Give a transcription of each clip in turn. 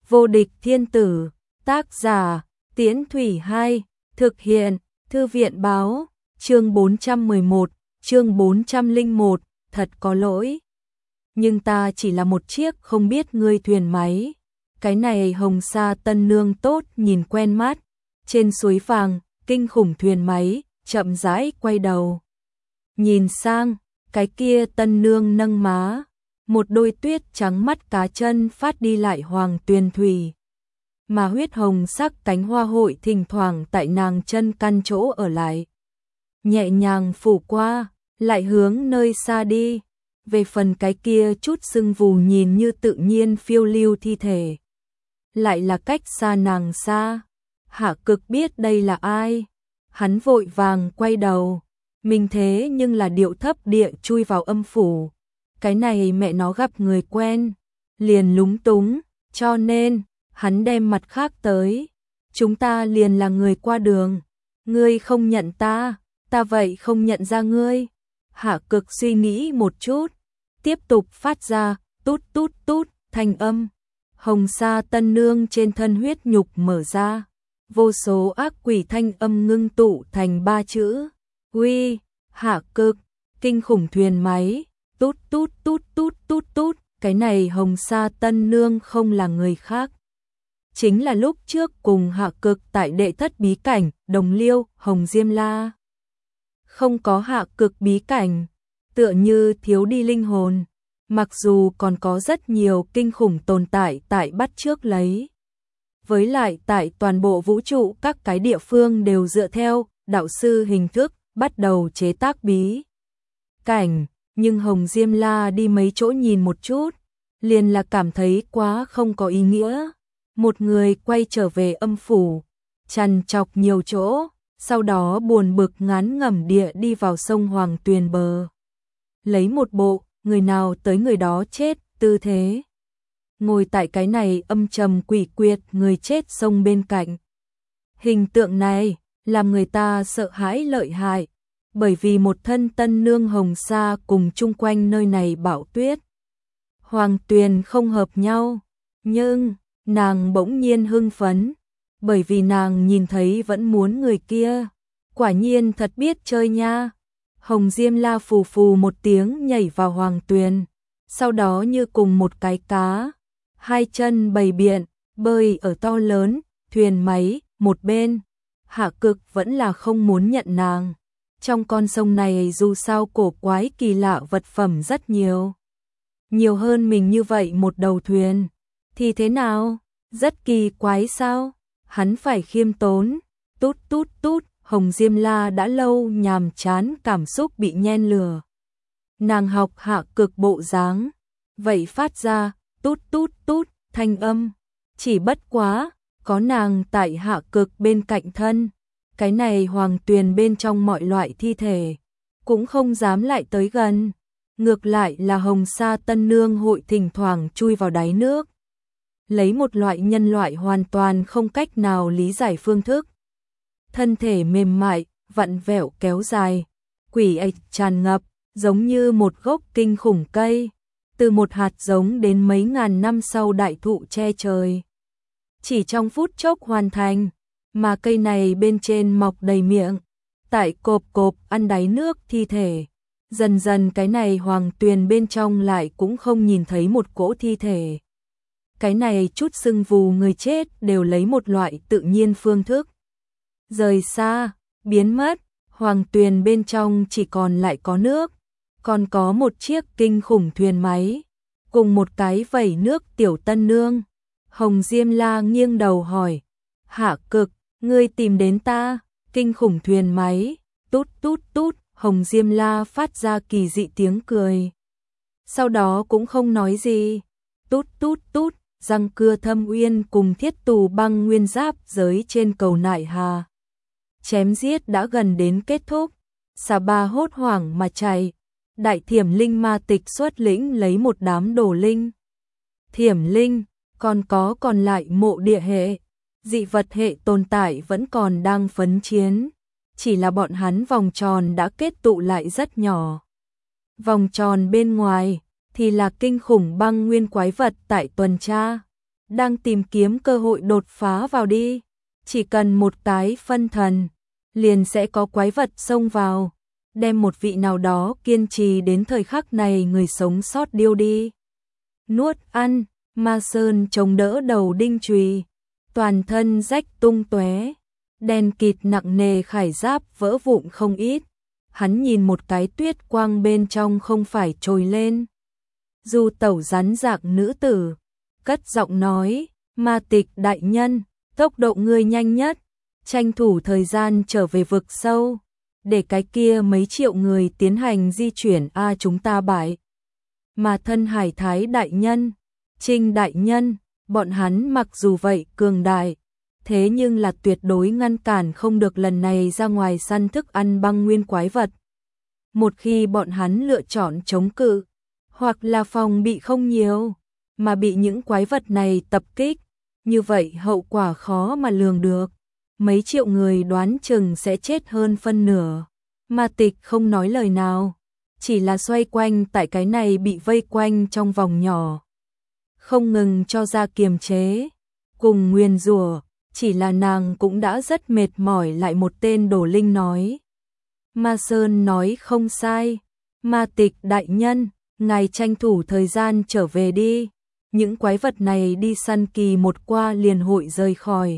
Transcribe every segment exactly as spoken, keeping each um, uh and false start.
Vô địch thiên tử, tác giả, Tiễn Thủy hai, thực hiện, Thư viện báo, chương bốn trăm mười một, chương bốn trăm lẻ một, thật có lỗi. Nhưng ta chỉ là một chiếc không biết ngươi thuyền máy. Cái này Hồng Sa Tân Nương tốt nhìn quen mắt. Trên suối vàng, kinh khủng thuyền máy, chậm rãi quay đầu. Nhìn sang, cái kia Tân Nương nâng má. Một đôi tuyết trắng mắt cá chân phát đi lại hoàng tuyền thủy. Mà huyết hồng sắc cánh hoa hội thỉnh thoảng tại nàng chân căn chỗ ở lại. Nhẹ nhàng phủ qua, lại hướng nơi xa đi. Về phần cái kia chút sưng vù nhìn như tự nhiên phiêu lưu thi thể. Lại là cách xa nàng xa. Hạ Cực biết đây là ai. Hắn vội vàng quay đầu. Mình thế nhưng là điệu thấp địa chui vào âm phủ. Cái này mẹ nó gặp người quen. Liền lúng túng. Cho nên, hắn đem mặt khác tới. Chúng ta liền là người qua đường. Ngươi không nhận ta, ta vậy không nhận ra ngươi. Hạ Cực suy nghĩ một chút. Tiếp tục phát ra, tút tút tút, thanh âm. Hồng Sa Tân Nương trên thân huyết nhục mở ra. Vô số ác quỷ thanh âm ngưng tụ thành ba chữ. Uy, Hạ Cực, kinh khủng thuyền máy. Tút tút tút tút tút tút. Cái này Hồng Sa Tân Nương không là người khác. Chính là lúc trước cùng Hạ Cực tại đệ thất bí cảnh, đồng liêu, Hồng Diêm La. Không có Hạ Cực bí cảnh, tựa như thiếu đi linh hồn. Mặc dù còn có rất nhiều kinh khủng tồn tại tại bắt trước lấy. Với lại tại toàn bộ vũ trụ các cái địa phương đều dựa theo đạo sư hình thức bắt đầu chế tác bí cảnh. Nhưng Hồng Diêm La đi mấy chỗ nhìn một chút, liền là cảm thấy quá không có ý nghĩa. Một người quay trở về âm phủ, trằn trọc nhiều chỗ, sau đó buồn bực ngán ngẩm địa đi vào sông Hoàng Tuyền bờ. Lấy một bộ, người nào tới người đó chết, tư thế. Ngồi tại cái này âm trầm quỷ quyệt người chết sông bên cạnh. Hình tượng này, làm người ta sợ hãi lợi hại, bởi vì một thân Tân Nương Hồng Sa cùng chung quanh nơi này bão tuyết. Hoàng Tuyền không hợp nhau, nhưng nàng bỗng nhiên hưng phấn, bởi vì nàng nhìn thấy vẫn muốn người kia. Quả nhiên thật biết chơi nha. Hồng Diêm La phù phù một tiếng nhảy vào Hoàng Tuyền, sau đó như cùng một cái cá, hai chân bầy biện, bơi ở to lớn, thuyền máy, một bên. Hạ Cực vẫn là không muốn nhận nàng. Trong con sông này dù sao cổ quái kỳ lạ vật phẩm rất nhiều. Nhiều hơn mình như vậy một đầu thuyền. Thì thế nào? Rất kỳ quái sao? Hắn phải khiêm tốn. Tút tút tút, Hồng Diêm La đã lâu nhàm chán cảm xúc bị nhen lửa. Nàng học Hạ Cực bộ dáng. Vậy phát ra, tút tút tút, thanh âm. Chỉ bất quá, có nàng tại Hạ Cực bên cạnh thân. Cái này Hoàng Tuyền bên trong mọi loại thi thể, cũng không dám lại tới gần. Ngược lại là Hồng Sa Tân Nương hội thỉnh thoảng chui vào đáy nước. Lấy một loại nhân loại hoàn toàn không cách nào lý giải phương thức. Thân thể mềm mại, vặn vẹo kéo dài, quỷ ạch tràn ngập, giống như một gốc kinh khủng cây. Từ một hạt giống đến mấy ngàn năm sau đại thụ che trời. Chỉ trong phút chốc hoàn thành. Mà cây này bên trên mọc đầy miệng, tại cộp cộp ăn đáy nước thi thể. Dần dần cái này Hoàng Tuyền bên trong lại cũng không nhìn thấy một cỗ thi thể. Cái này chút sưng vù người chết đều lấy một loại tự nhiên phương thức. Rời xa, biến mất, Hoàng Tuyền bên trong chỉ còn lại có nước. Còn có một chiếc kinh khủng thuyền máy, cùng một cái vẩy nước tiểu Tân Nương. Hồng Diêm La nghiêng đầu hỏi, Hạ Cực, ngươi tìm đến ta? Kinh khủng thuyền máy, tút tút tút, Hồng Diêm La phát ra kỳ dị tiếng cười. Sau đó cũng không nói gì. Tút tút tút, răng cưa Thâm Uyên cùng Thiết Tù Băng nguyên giáp giới trên cầu Nại Hà. Chém giết đã gần đến kết thúc. Xà Ba hốt hoảng mà chạy. Đại Thiểm Linh ma tịch xuất lĩnh lấy một đám đồ linh. Thiểm Linh, còn có còn lại mộ địa hệ. Dị vật hệ tồn tại vẫn còn đang phấn chiến, chỉ là bọn hắn vòng tròn đã kết tụ lại rất nhỏ. Vòng tròn bên ngoài thì là kinh khủng băng nguyên quái vật tại tuần tra. đang tìm kiếm cơ hội đột phá vào đi. Chỉ cần một cái phân thần, liền sẽ có quái vật xông vào, đem một vị nào đó kiên trì đến thời khắc này người sống sót điêu đi. Nuốt ăn, Ma Sơn chống đỡ đầu đinh chùy, toàn thân rách tung tóe, đen kịt nặng nề khải giáp vỡ vụn không ít. Hắn nhìn một cái tuyết quang bên trong không phải trồi lên. Du tẩu rắn rạc nữ tử, cất giọng nói, Ma Tịch đại nhân, tốc độ ngươi nhanh nhất, tranh thủ thời gian trở về vực sâu, để cái kia mấy triệu người tiến hành di chuyển a chúng ta bại. Mà thân Hải Thái đại nhân, Trinh đại nhân, bọn hắn mặc dù vậy cường đại, thế nhưng là tuyệt đối ngăn cản không được lần này ra ngoài săn thức ăn băng nguyên quái vật. Một khi bọn hắn lựa chọn chống cự, hoặc là phòng bị không nhiều, mà bị những quái vật này tập kích, như vậy hậu quả khó mà lường được. Mấy triệu người đoán chừng sẽ chết hơn phân nửa. Ma Tịch không nói lời nào, chỉ là xoay quanh tại cái này bị vây quanh trong vòng nhỏ, không ngừng cho ra kiềm chế, cùng nguyền rủa, chỉ là nàng cũng đã rất mệt mỏi. Lại một tên đồ linh nói, Ma Sơn nói không sai, Ma Tịch đại nhân, ngài tranh thủ thời gian trở về đi, những quái vật này đi săn kỳ một qua liền hội rời khỏi.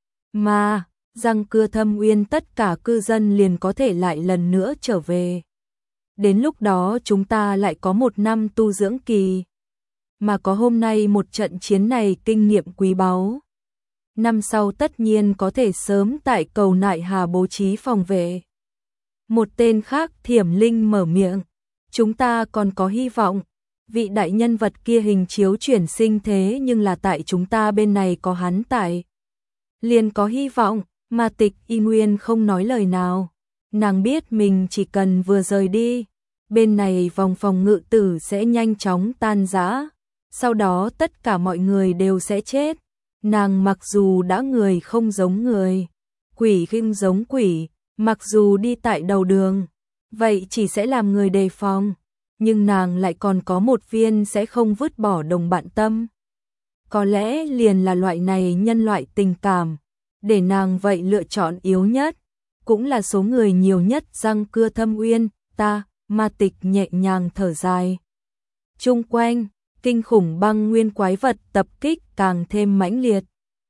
Mà, răng cưa Thâm Uyên tất cả cư dân liền có thể lại lần nữa trở về. Đến lúc đó chúng ta lại có một năm tu dưỡng kỳ. Mà có hôm nay một trận chiến này kinh nghiệm quý báu. Năm sau tất nhiên có thể sớm tại cầu Nại Hà bố trí phòng vệ. Một tên khác Thiểm Linh mở miệng, chúng ta còn có hy vọng. Vị đại nhân vật kia hình chiếu chuyển sinh thế nhưng là tại chúng ta bên này có hắn tại, liền có hy vọng. Ma Tịch y nguyên không nói lời nào. Nàng biết mình chỉ cần vừa rời đi, bên này vòng phòng ngự tử sẽ nhanh chóng tan rã, sau đó tất cả mọi người đều sẽ chết. Nàng mặc dù đã người không giống người, quỷ không giống quỷ, mặc dù đi tại đầu đường, vậy chỉ sẽ làm người đề phòng, nhưng nàng lại còn có một viên sẽ không vứt bỏ đồng bạn tâm. Có lẽ liền là loại này nhân loại tình cảm, để nàng vậy lựa chọn yếu nhất, cũng là số người nhiều nhất. Răng cưa Thâm Uyên, ta, Ma Tịch nhẹ nhàng thở dài. Chung quanh, kinh khủng băng nguyên quái vật tập kích càng thêm mãnh liệt.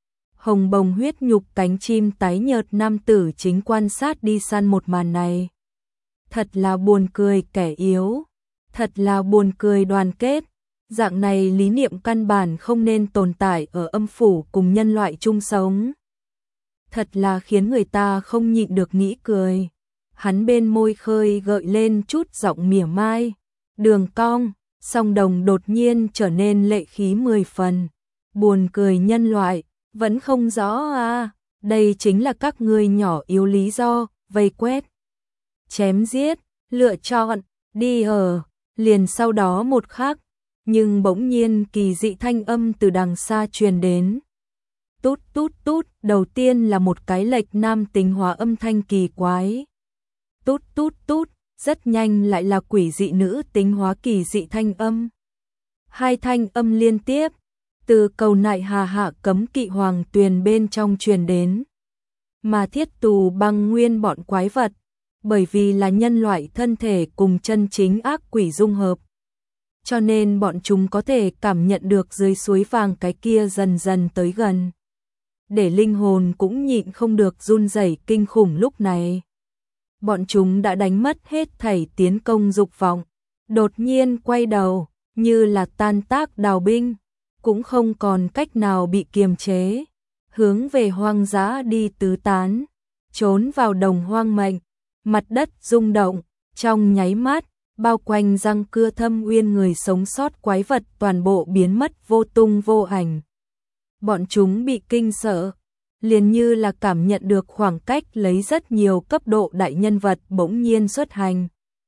Hồng bồng huyết nhục cánh chim tái nhợt nam tử chính quan sát đi săn một màn này. Thật là buồn cười kẻ yếu, thật là buồn cười đoàn kết. Dạng này lý niệm căn bản không nên tồn tại ở âm phủ cùng nhân loại chung sống. Thật là khiến người ta không nhịn được nghĩ cười. Hắn bên môi khơi gợi lên chút giọng mỉa mai. Đường cong, song đồng đột nhiên trở nên lệ khí mười phần. Buồn cười nhân loại, vẫn không rõ à, đây chính là các ngươi nhỏ yếu lý do, vây quét, chém giết, lựa chọn, đi ở, liền sau đó một khắc, nhưng bỗng nhiên kỳ dị thanh âm từ đằng xa truyền đến. Tút tút tút, đầu tiên là một cái lệch nam tính hóa âm thanh kỳ quái. Tút tút tút, rất nhanh lại là quỷ dị nữ tính hóa kỳ dị thanh âm. Hai thanh âm liên tiếp, từ cầu Nại Hà hạ cấm kỵ hoàng tuyền bên trong truyền đến. Mà thiết tù băng nguyên bọn quái vật, bởi vì là nhân loại thân thể cùng chân chính ác quỷ dung hợp, cho nên bọn chúng có thể cảm nhận được dưới suối vàng cái kia dần dần tới gần. Để linh hồn cũng nhịn không được run rẩy kinh khủng lúc này. Bọn chúng đã đánh mất hết thảy tiến công dục vọng, đột nhiên quay đầu, như là tan tác đào binh, cũng không còn cách nào bị kiềm chế, hướng về hoang dã đi tứ tán, trốn vào đồng hoang mệnh. Mặt đất rung động, trong nháy mắt, bao quanh răng cưa Thâm Uyên người sống sót quái vật toàn bộ biến mất vô tung vô ảnh. Bọn chúng bị kinh sợ, liền như là cảm nhận được khoảng cách lấy rất nhiều cấp độ đại nhân vật bỗng nhiên xuất hành.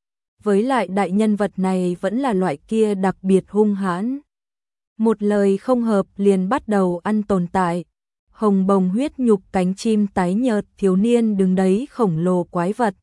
Với lại đại nhân vật này vẫn là loại kia đặc biệt hung hãn. Một lời không hợp liền bắt đầu ăn tồn tại. Hồng bồng huyết nhục cánh chim tái nhợt thiếu niên đứng đấy khổng lồ quái vật.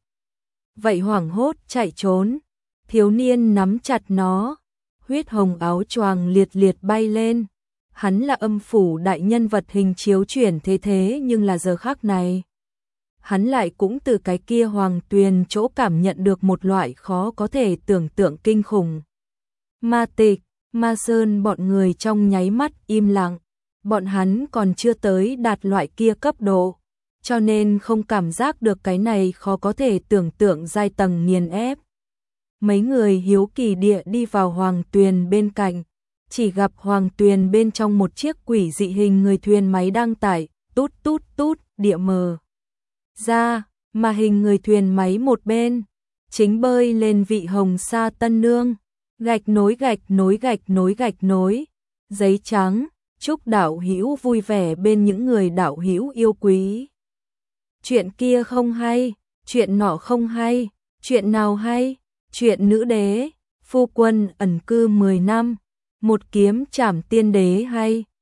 Vậy hoảng hốt chạy trốn, thiếu niên nắm chặt nó, huyết hồng áo choàng liệt liệt bay lên. Hắn là âm phủ đại nhân vật hình chiếu chuyển thế thế nhưng là giờ khắc này. Hắn lại cũng từ cái kia Hoàng Tuyền chỗ cảm nhận được một loại khó có thể tưởng tượng kinh khủng. Ma Tịch, Ma Sơn bọn người trong nháy mắt im lặng, bọn hắn còn chưa tới đạt loại kia cấp độ, cho nên không cảm giác được cái này khó có thể tưởng tượng giai tầng nghiền ép. Mấy người hiếu kỳ địa đi vào Hoàng Tuyền bên cạnh, chỉ gặp Hoàng Tuyền bên trong một chiếc quỷ dị hình người thuyền máy đang tải, tút tút tút, địa mờ ra, mà hình người thuyền máy một bên, chính bơi lên vị hồng sa tân nương, gạch nối gạch nối gạch nối gạch nối, giấy trắng, chúc đạo hữu vui vẻ bên những người đạo hữu yêu quý. Chuyện kia không hay, chuyện nọ không hay, chuyện nào hay, chuyện nữ đế, phu quân ẩn cư mười năm, một kiếm trảm tiên đế hay,